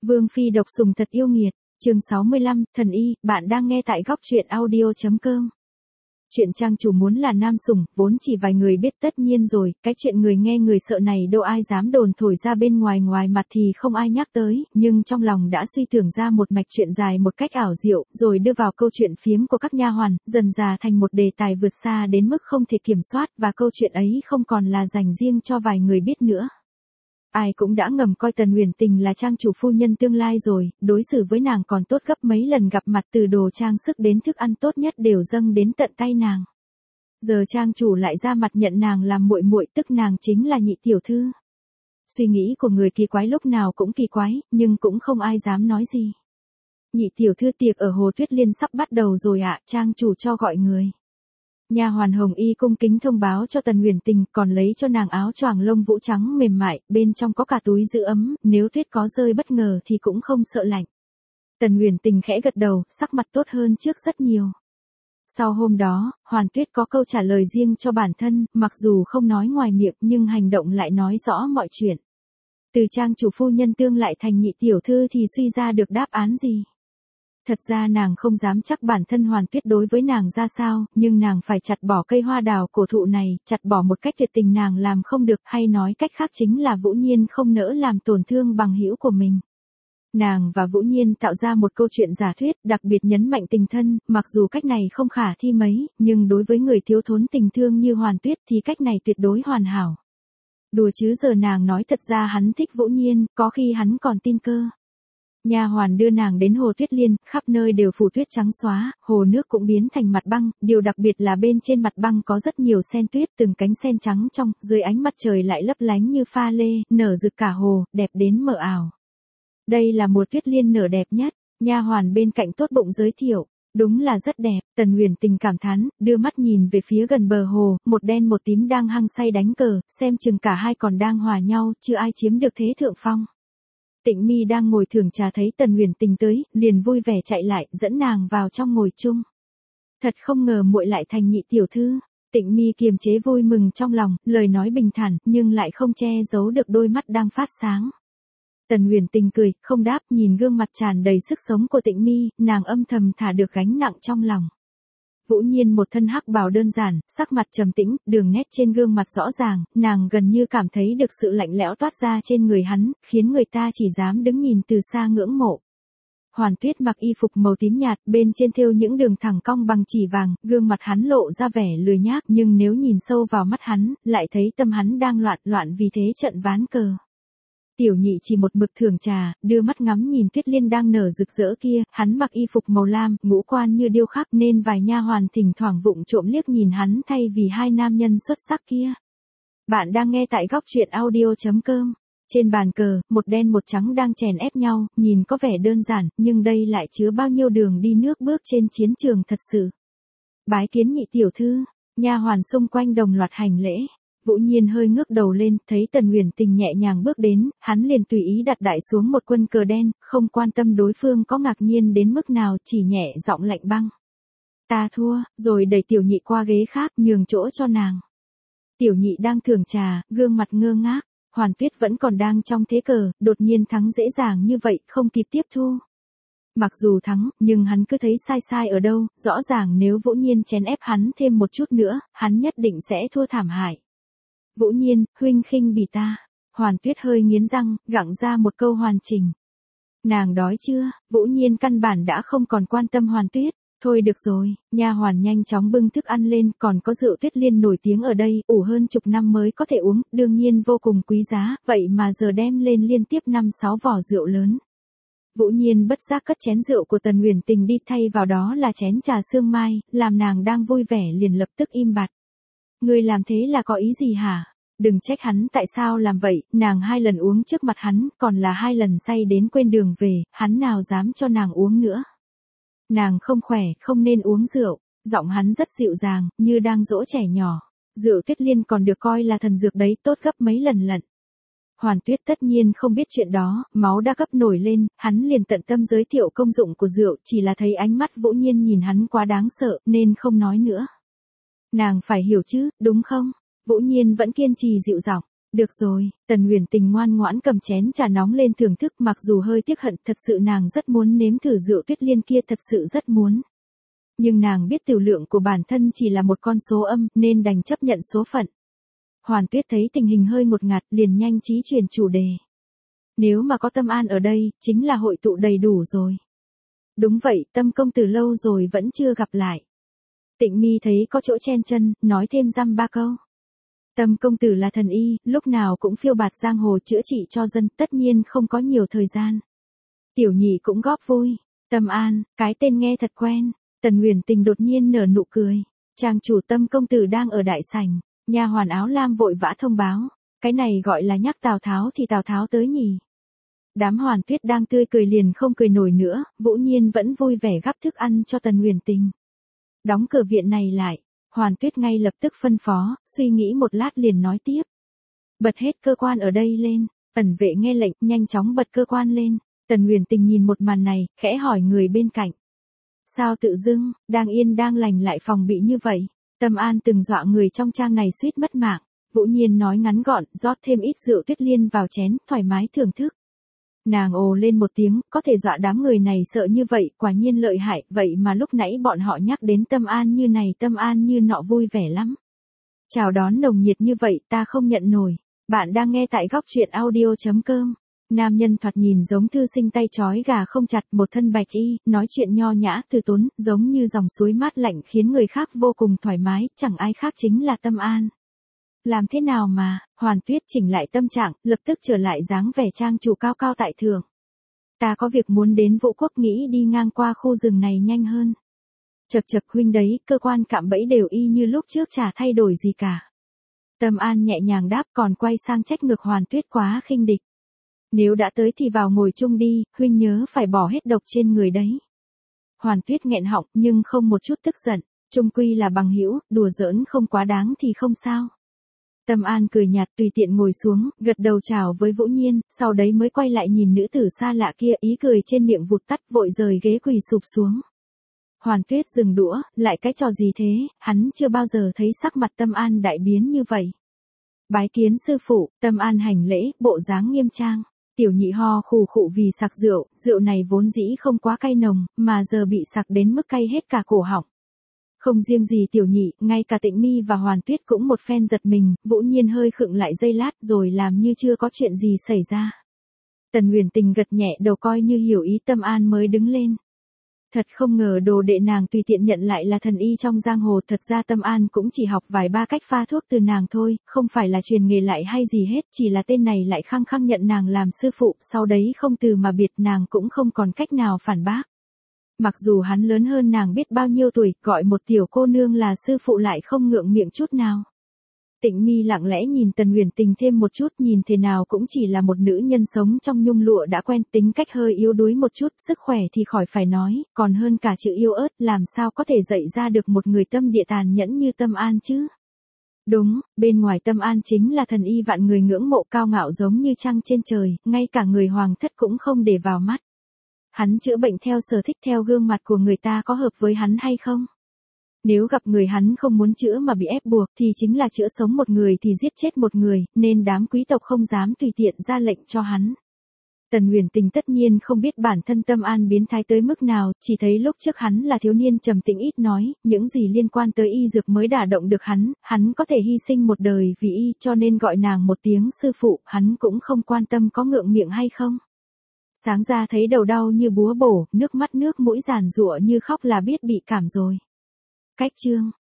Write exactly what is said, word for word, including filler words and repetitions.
Vương phi độc sủng thật yêu nghiệt, chương sáu mươi lăm, thần y, bạn đang nghe tại góc truyện audio.com. Chuyện trang chủ muốn là nam sủng, vốn chỉ vài người biết tất nhiên rồi, cái chuyện người nghe người sợ này đâu ai dám đồn thổi ra bên ngoài ngoài mặt thì không ai nhắc tới, nhưng trong lòng đã suy tưởng ra một mạch chuyện dài một cách ảo diệu, rồi đưa vào câu chuyện phiếm của các nha hoàn, dần dà thành một đề tài vượt xa đến mức không thể kiểm soát, và câu chuyện ấy không còn là dành riêng cho vài người biết nữa. Ai cũng đã ngầm coi Tần Uyển Tình là trang chủ phu nhân tương lai rồi, đối xử với nàng còn tốt gấp mấy lần, gặp mặt từ đồ trang sức đến thức ăn tốt nhất đều dâng đến tận tay nàng. Giờ trang chủ lại ra mặt nhận nàng làm muội muội, tức nàng chính là nhị tiểu thư. Suy nghĩ của người kỳ quái lúc nào cũng kỳ quái, nhưng cũng không ai dám nói gì. Nhị tiểu thư, tiệc ở Hồ Tuyết Liên sắp bắt đầu rồi ạ, trang chủ cho gọi người. Nha hoàn Hồng Y cung kính thông báo cho Tần Uyển Tình, còn lấy cho nàng áo choàng lông vũ trắng mềm mại, bên trong có cả túi giữ ấm, nếu tuyết có rơi bất ngờ thì cũng không sợ lạnh. Tần Uyển Tình khẽ gật đầu, sắc mặt tốt hơn trước rất nhiều. Sau hôm đó, Hoàn Tuyết có câu trả lời riêng cho bản thân, mặc dù không nói ngoài miệng nhưng hành động lại nói rõ mọi chuyện. Từ trang chủ phu nhân tương lại thành nhị tiểu thư thì suy ra được đáp án gì? Thật ra nàng không dám chắc bản thân Hoàn Tuyết đối với nàng ra sao, nhưng nàng phải chặt bỏ cây hoa đào cổ thụ này, chặt bỏ một cách tuyệt tình nàng làm không được, hay nói cách khác chính là Vũ Nhiên không nỡ làm tổn thương bằng hữu của mình. Nàng và Vũ Nhiên tạo ra một câu chuyện giả thuyết, đặc biệt nhấn mạnh tình thân, mặc dù cách này không khả thi mấy, nhưng đối với người thiếu thốn tình thương như Hoàn Tuyết thì cách này tuyệt đối hoàn hảo. Đùa chứ, giờ nàng nói thật ra hắn thích Vũ Nhiên, có khi hắn còn tin cơ. Nha hoàn đưa nàng đến Hồ Tuyết Liên, khắp nơi đều phủ tuyết trắng xóa, hồ nước cũng biến thành mặt băng, điều đặc biệt là bên trên mặt băng có rất nhiều sen tuyết, từng cánh sen trắng trong, dưới ánh mặt trời lại lấp lánh như pha lê, nở rực cả hồ, đẹp đến mờ ảo. Đây là mùa Tuyết Liên nở đẹp nhất, nha hoàn bên cạnh tốt bụng giới thiệu. Đúng là rất đẹp, Tần Uyển Tình cảm thán, đưa mắt nhìn về phía gần bờ hồ, một đen một tím đang hăng say đánh cờ, xem chừng cả hai còn đang hòa nhau, chưa ai chiếm được thế thượng phong. Tịnh Mi đang ngồi thưởng trà thấy Tần Uyển Tình tới, liền vui vẻ chạy lại, dẫn nàng vào trong ngồi chung. Thật không ngờ muội lại thành nhị tiểu thư. Tịnh Mi kiềm chế vui mừng trong lòng, lời nói bình thản, nhưng lại không che giấu được đôi mắt đang phát sáng. Tần Uyển Tình cười, không đáp, nhìn gương mặt tràn đầy sức sống của Tịnh Mi, nàng âm thầm thả được gánh nặng trong lòng. Vũ Nhiên một thân hắc bào đơn giản, sắc mặt trầm tĩnh, đường nét trên gương mặt rõ ràng, nàng gần như cảm thấy được sự lạnh lẽo toát ra trên người hắn, khiến người ta chỉ dám đứng nhìn từ xa ngưỡng mộ. Hoàn Tuyết mặc y phục màu tím nhạt, bên trên thêu những đường thẳng cong bằng chỉ vàng, gương mặt hắn lộ ra vẻ lười nhác, nhưng nếu nhìn sâu vào mắt hắn, lại thấy tâm hắn đang loạn loạn vì thế trận ván cờ. Tiểu nhị chỉ một mực thưởng trà, đưa mắt ngắm nhìn Tuyết Liên đang nở rực rỡ kia, hắn mặc y phục màu lam, ngũ quan như điêu khắc nên vài nha hoàn thỉnh thoảng vụng trộm liếc nhìn hắn thay vì hai nam nhân xuất sắc kia. Bạn đang nghe tại góc truyện audio.com. Trên bàn cờ, một đen một trắng đang chèn ép nhau, nhìn có vẻ đơn giản, nhưng đây lại chứa bao nhiêu đường đi nước bước trên chiến trường thật sự. Bái kiến nhị tiểu thư, nha hoàn xung quanh đồng loạt hành lễ. Vũ Nhiên hơi ngước đầu lên, thấy Tần Uyển Tình nhẹ nhàng bước đến, hắn liền tùy ý đặt đại xuống một quân cờ đen, không quan tâm đối phương có ngạc nhiên đến mức nào, chỉ nhẹ giọng lạnh băng. Ta thua, rồi đẩy tiểu nhị qua ghế khác, nhường chỗ cho nàng. Tiểu nhị đang thưởng trà, gương mặt ngơ ngác, Hoàn Tuyết vẫn còn đang trong thế cờ, đột nhiên thắng dễ dàng như vậy, không kịp tiếp thu. Mặc dù thắng, nhưng hắn cứ thấy sai sai ở đâu, rõ ràng nếu Vũ Nhiên chèn ép hắn thêm một chút nữa, hắn nhất định sẽ thua thảm hại. Vũ Nhiên, huynh khinh bỉ ta. Hoàn Tuyết hơi nghiến răng, gặng ra một câu hoàn chỉnh. Nàng đói chưa? Vũ Nhiên căn bản đã không còn quan tâm Hoàn Tuyết. Thôi được rồi, nha hoàn nhanh chóng bưng thức ăn lên, còn có rượu Tuyết Liên nổi tiếng ở đây, ủ hơn chục năm mới có thể uống, đương nhiên vô cùng quý giá, vậy mà giờ đem lên liên tiếp năm sáu vỏ rượu lớn. Vũ Nhiên bất giác cất chén rượu của Tần Uyển Tình đi, thay vào đó là chén trà sương mai, làm nàng đang vui vẻ liền lập tức im bặt. Ngươi làm thế là có ý gì hả? Đừng trách hắn tại sao làm vậy, nàng hai lần uống trước mặt hắn, còn là hai lần say đến quên đường về, hắn nào dám cho nàng uống nữa. Nàng không khỏe, không nên uống rượu, giọng hắn rất dịu dàng, như đang dỗ trẻ nhỏ. Rượu Tuyết Liên còn được coi là thần dược đấy, tốt gấp mấy lần lận. Hoàn Tuyết tất nhiên không biết chuyện đó, máu đã gấp nổi lên, hắn liền tận tâm giới thiệu công dụng của rượu, chỉ là thấy ánh mắt Vũ Nhiên nhìn hắn quá đáng sợ, nên không nói nữa. Nàng phải hiểu chứ, đúng không? Vũ Nhiên vẫn kiên trì dịu giọng. Được rồi, Tần Huyền Tình ngoan ngoãn cầm chén trà nóng lên thưởng thức, mặc dù hơi tiếc hận, thật sự nàng rất muốn nếm thử rượu Tuyết Liên kia, thật sự rất muốn. Nhưng nàng biết tiểu lượng của bản thân chỉ là một con số âm, nên đành chấp nhận số phận. Hoàn Tuyết thấy tình hình hơi ngột ngạt, liền nhanh trí chuyển chủ đề. Nếu mà có Tâm An ở đây, chính là hội tụ đầy đủ rồi. Đúng vậy, Tâm công tử lâu rồi vẫn chưa gặp lại. Tịnh Mi thấy có chỗ chen chân, nói thêm dăm ba câu. Tâm công tử là thần y, lúc nào cũng phiêu bạt giang hồ chữa trị cho dân, tất nhiên không có nhiều thời gian. Tiểu Nhị cũng góp vui. Tâm An, cái tên nghe thật quen. Tần Huyền Tình đột nhiên nở nụ cười. Trang chủ Tâm công tử đang ở đại sảnh. Nha hoàn áo lam vội vã thông báo. Cái này gọi là nhắc Tào Tháo thì Tào Tháo tới nhỉ. Đám Hoàn Tuyết đang tươi cười liền không cười nổi nữa, Vũ Nhiên vẫn vui vẻ gắp thức ăn cho Tần Huyền Tình. Đóng cửa viện này lại. Hoàn Tuyết ngay lập tức phân phó, suy nghĩ một lát liền nói tiếp. Bật hết cơ quan ở đây lên. Ẩn vệ nghe lệnh, nhanh chóng bật cơ quan lên. Tần Huyền Tình nhìn một màn này, khẽ hỏi người bên cạnh. Sao tự dưng, đang yên đang lành lại phòng bị như vậy? Tâm An từng dọa người trong trang này suýt mất mạng. Vũ Nhiên nói ngắn gọn, rót thêm ít rượu Tuyết Liên vào chén, thoải mái thưởng thức. Nàng ồ lên một tiếng, có thể dọa đám người này sợ như vậy, quả nhiên lợi hại, vậy mà lúc nãy bọn họ nhắc đến Tâm An như này, Tâm An như nọ vui vẻ lắm. Chào đón nồng nhiệt như vậy, ta không nhận nổi. Bạn đang nghe tại góc truyện audio chấm com. Nam nhân thoạt nhìn giống thư sinh tay trói gà không chặt, một thân bạch y, nói chuyện nho nhã từ tốn, giống như dòng suối mát lạnh khiến người khác vô cùng thoải mái, chẳng ai khác chính là Tâm An. Làm thế nào mà, Hoàn Tuyết chỉnh lại tâm trạng, lập tức trở lại dáng vẻ trang chủ cao cao tại thượng. Ta có việc muốn đến Vũ Quốc, nghĩ đi ngang qua khu rừng này nhanh hơn. Chật chật huynh đấy, cơ quan cạm bẫy đều y như lúc trước, chả thay đổi gì cả. Tâm An nhẹ nhàng đáp, còn quay sang trách ngược Hoàn Tuyết quá khinh địch. Nếu đã tới thì vào ngồi chung đi, huynh nhớ phải bỏ hết độc trên người đấy. Hoàn Tuyết nghẹn họng nhưng không một chút tức giận, chung quy là bằng hữu, đùa giỡn không quá đáng thì không sao. Tâm An cười nhạt tùy tiện ngồi xuống, gật đầu chào với Vũ Nhiên, sau đấy mới quay lại nhìn nữ tử xa lạ kia, ý cười trên miệng vụt tắt, vội rời ghế quỳ sụp xuống. Hoàn Tuyết dừng đũa, lại cái trò gì thế, hắn chưa bao giờ thấy sắc mặt Tâm An đại biến như vậy. Bái kiến sư phụ, Tâm An hành lễ, bộ dáng nghiêm trang. Tiểu Nhị ho khù khụ vì sặc rượu, rượu này vốn dĩ không quá cay nồng, mà giờ bị sặc đến mức cay hết cả cổ họng. Không riêng gì Tiểu Nhị, ngay cả Tịnh Mi và Hoàn Tuyết cũng một phen giật mình, Vũ Nhiên hơi khựng lại giây lát rồi làm như chưa có chuyện gì xảy ra. Tần Huyền Tình gật nhẹ đầu coi như hiểu ý, Tâm An mới đứng lên. Thật không ngờ đồ đệ nàng tùy tiện nhận lại là thần y trong giang hồ, thật ra Tâm An cũng chỉ học vài ba cách pha thuốc từ nàng thôi, không phải là truyền nghề lại hay gì hết, chỉ là tên này lại khăng khăng nhận nàng làm sư phụ, sau đấy không từ mà biệt, nàng cũng không còn cách nào phản bác. Mặc dù hắn lớn hơn nàng biết bao nhiêu tuổi, gọi một tiểu cô nương là sư phụ lại không ngượng miệng chút nào. Tịnh Mi lặng lẽ nhìn Tần Huyền Tình thêm một chút, nhìn thế nào cũng chỉ là một nữ nhân sống trong nhung lụa đã quen, tính cách hơi yếu đuối một chút, sức khỏe thì khỏi phải nói, còn hơn cả chữ yêu ớt, làm sao có thể dạy ra được một người tâm địa tàn nhẫn như Tâm An chứ. Đúng, bên ngoài Tâm An chính là thần y vạn người ngưỡng mộ, cao ngạo giống như trăng trên trời, ngay cả người hoàng thất cũng không để vào mắt. Hắn chữa bệnh theo sở thích, theo gương mặt của người ta có hợp với hắn hay không? Nếu gặp người hắn không muốn chữa mà bị ép buộc thì chính là chữa sống một người thì giết chết một người, nên đám quý tộc không dám tùy tiện ra lệnh cho hắn. Tần Huyền Tình tất nhiên không biết bản thân Tâm An biến thái tới mức nào, chỉ thấy lúc trước hắn là thiếu niên trầm tĩnh ít nói, những gì liên quan tới y dược mới đả động được hắn, hắn có thể hy sinh một đời vì y, cho nên gọi nàng một tiếng sư phụ, hắn cũng không quan tâm có ngượng miệng hay không. Sáng ra thấy đầu đau như búa bổ, nước mắt nước mũi giàn giụa như khóc là biết bị cảm rồi. Cách chương